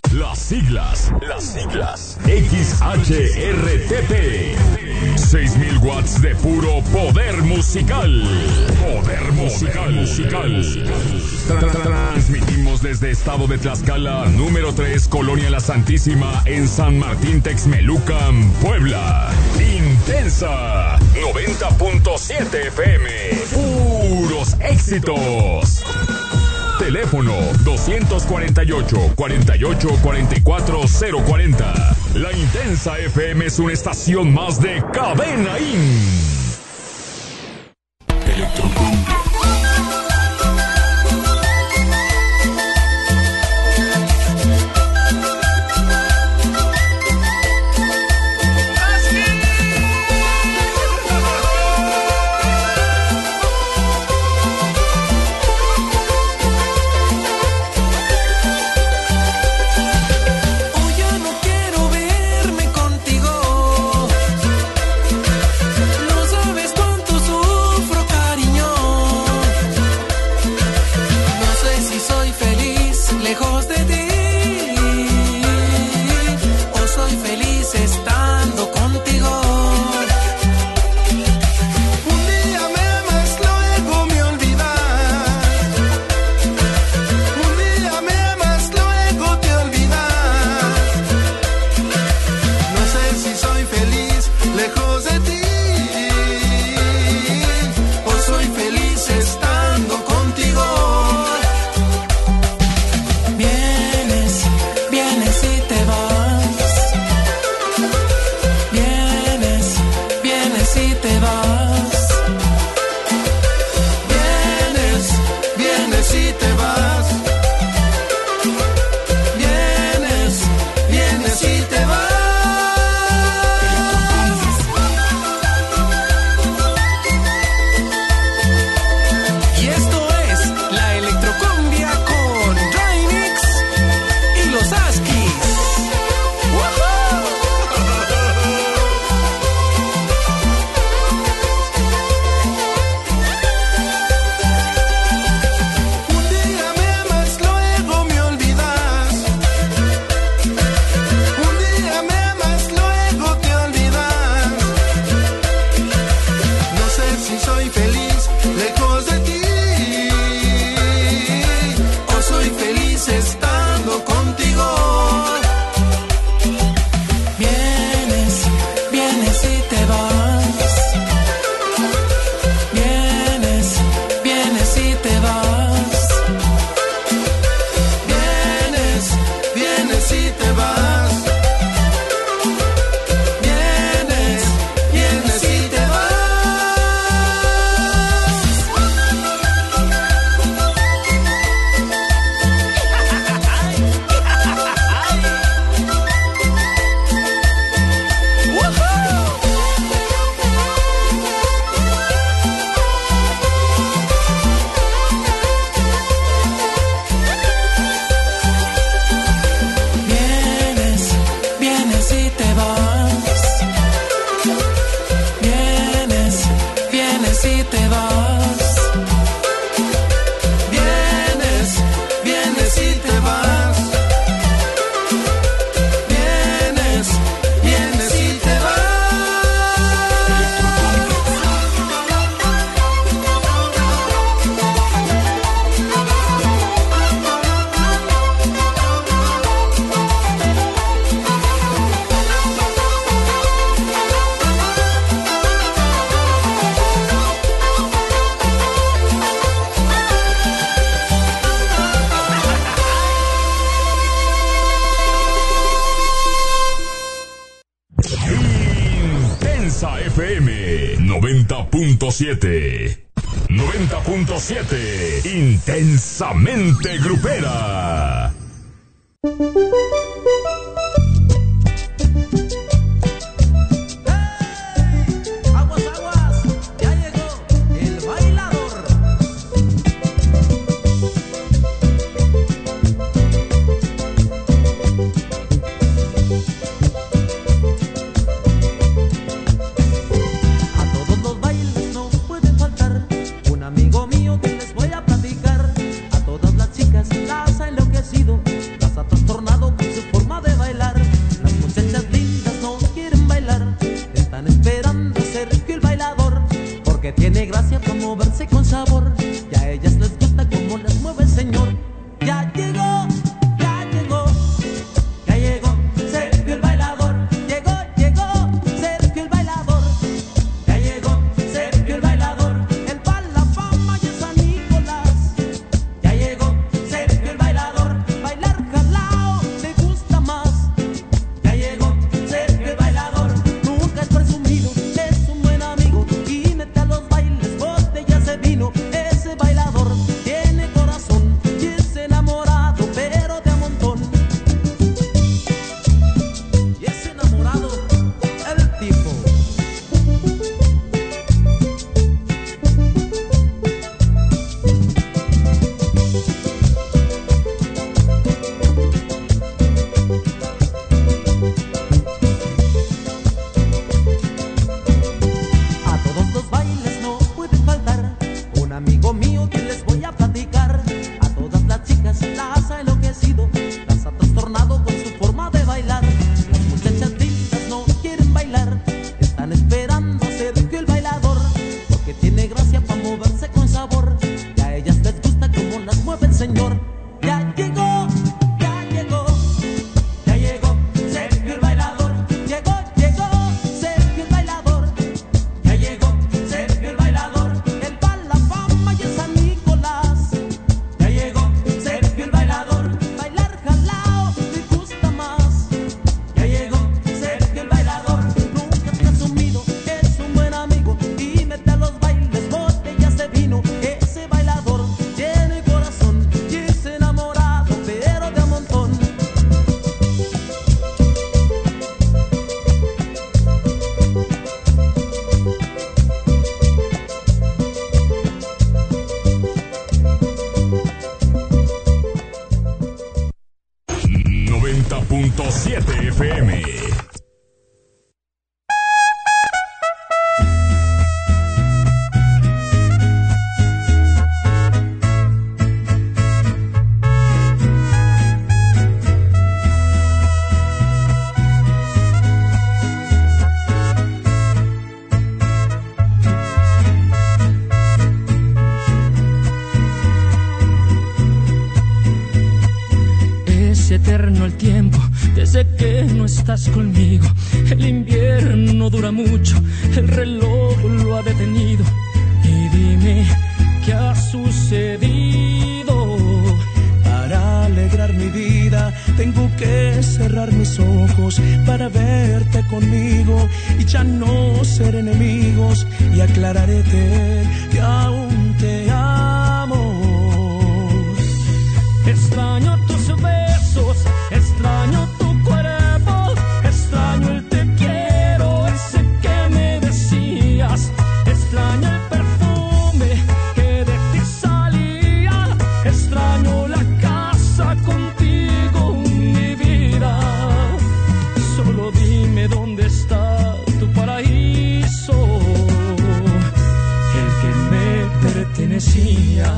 Las siglas. XHRTP. 6000 watts de puro poder musical. Transmitimos desde Estado de Tlaxcala, número 3, Colonia La Santísima, en San Martín Texmelucan, Puebla. Intensa 90.7 FM. Puros éxitos. Teléfono 248-44-040. La Intensa FM es una estación más de Cadena In. Electrocumbia. FM 90.7. 90.7. Intensamente grupera. Amigo mío que les voy a platicar, a todas las chicas las ha enloquecido 90.7 FM. Eterno el tiempo desde que no estás conmigo. El invierno dura mucho, el reloj lo ha detenido. Y dime qué ha sucedido. Para alegrar mi vida tengo que cerrar mis ojos para verte conmigo y ya no ser enemigos, y aclararte que aún te amo. Extraño tus besos, extraño tu cuerpo, extraño el te quiero, ese que me decías. Extraño el perfume que de ti salía, extraño la casa contigo, mi vida. Solo dime dónde está tu paraíso, el que me pertenecía.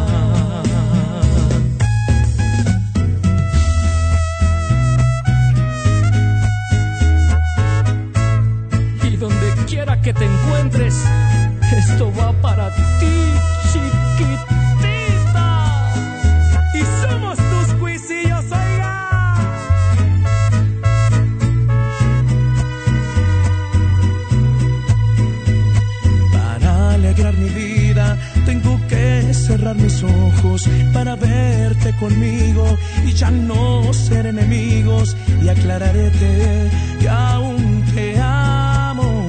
Que te encuentres, esto va para ti, chiquitita. Y somos tus cuisillos, oiga. Para alegrar mi vida tengo que cerrar mis ojos para verte conmigo y ya no ser enemigos, y aclararte que aún te amo.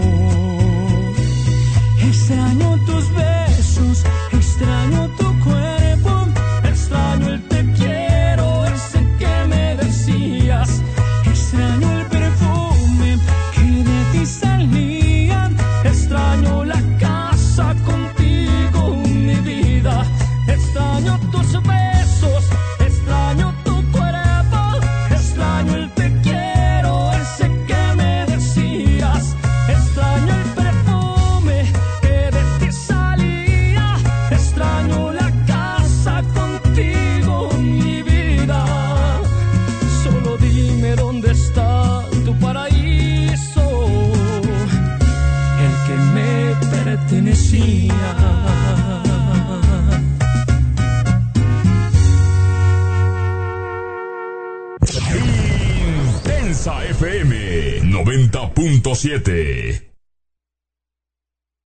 Extraño tus besos, extraño tu cuerpo, extraño el te quiero, ese que me decías. Extraño el perfume que de ti salía, extraño la casa contigo, mi vida. Extraño tus besos, extraño tu cuerpo, extraño el te quiero, ese que me decías. Extraño el perfume que de ti salía, extraño la casa contigo, mi vida. Solo dime dónde está tu paraíso, el que me pertenecía. Intensa FM 90.7.